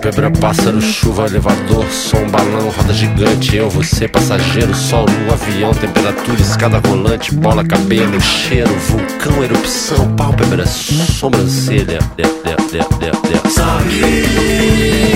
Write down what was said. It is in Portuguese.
Pálpebra, pássaro, chuva, elevador, som, balão, roda gigante. Eu, você, passageiro, sol, lua, avião, temperatura, escada rolante, bola, cabelo, cheiro, vulcão, erupção, pálpebra, sobrancelha. Sangue.